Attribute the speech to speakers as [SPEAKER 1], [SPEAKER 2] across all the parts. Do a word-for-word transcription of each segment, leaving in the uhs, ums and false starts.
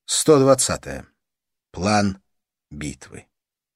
[SPEAKER 1] сто двадцатое. План битвы.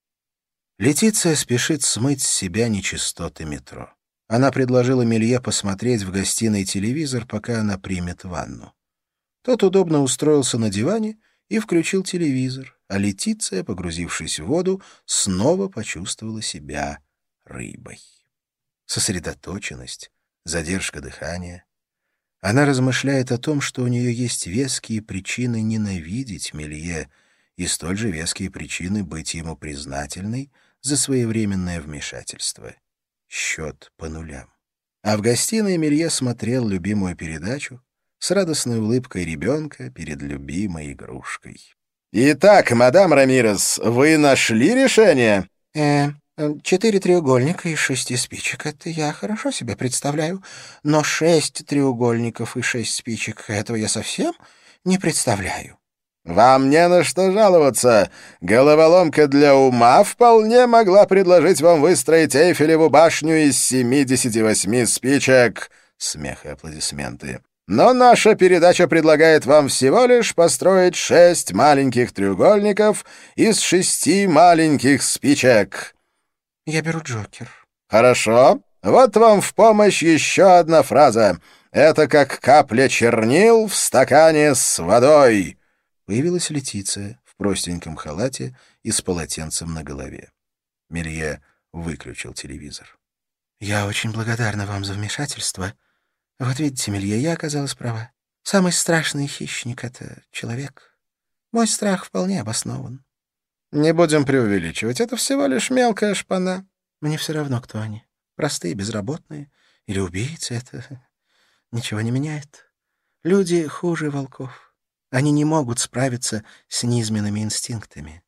[SPEAKER 1] Летиция спешит смыть с себя нечистоты метро. Она предложила Мелье посмотреть в гостиной телевизор, пока она примет ванну. Тот удобно устроился на диване и включил телевизор, а Летиция, погрузившись в воду, снова почувствовала себя рыбой. Сосредоточенность, задержка дыхания. Она размышляет о том, что у нее есть веские причины ненавидеть Мелье и столь же веские причины быть ему признательной за своевременное вмешательство. Счет по нулям. А в гостиной Мелье смотрел любимую передачу с радостной улыбкой ребенка перед любимой игрушкой. «Итак, мадам Рамирес, вы нашли решение?»
[SPEAKER 2] Э, четыре треугольника из шести спичек — это я хорошо себе представляю, но шесть треугольников и шесть спичек — этого я совсем не представляю.
[SPEAKER 1] «Вам не на что жаловаться. Головоломка для ума вполне могла предложить вам выстроить Эйфелеву башню из семидесяти восьми спичек». Смех и аплодисменты. «Но наша передача предлагает вам всего лишь построить шесть маленьких треугольников из шести маленьких спичек».
[SPEAKER 2] Я беру Джокер.
[SPEAKER 1] «Хорошо. Вот вам в помощь еще одна фраза. Это как капля чернил в стакане с водой». Появилась Летиция в простеньком халате и с полотенцем на голове. Мелье выключил телевизор.
[SPEAKER 2] «Я очень благодарна вам за вмешательство. Вот видите, Мелье, я оказалась права. Самый страшный хищник — это человек. Мой страх вполне обоснован».
[SPEAKER 1] «Не будем преувеличивать. Это всего лишь мелкая шпана».
[SPEAKER 2] «Мне все равно, кто они. Простые, безработные или убийцы — это ничего не меняет. Люди хуже волков. Они не могут справиться с низменными инстинктами.